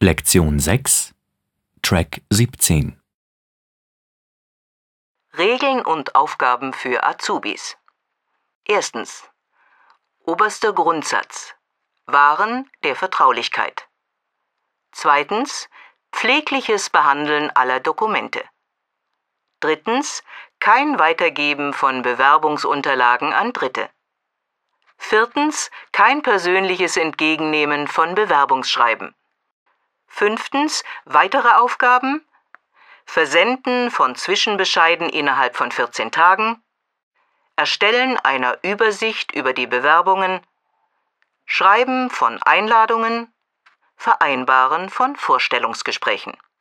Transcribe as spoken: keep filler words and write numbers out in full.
Lektion sechs, Track siebzehn. Regeln und Aufgaben für Azubis. Erstens. Oberster Grundsatz. Wahren der Vertraulichkeit. Zweitens. Pflegliches Behandeln aller Dokumente. Drittens. Kein Weitergeben von Bewerbungsunterlagen an Dritte. Viertens. Kein persönliches Entgegennehmen von Bewerbungsschreiben. Fünftens. Weitere Aufgaben: Versenden von Zwischenbescheiden innerhalb von vierzehn Tagen, Erstellen einer Übersicht über die Bewerbungen, Schreiben von Einladungen, Vereinbaren von Vorstellungsgesprächen.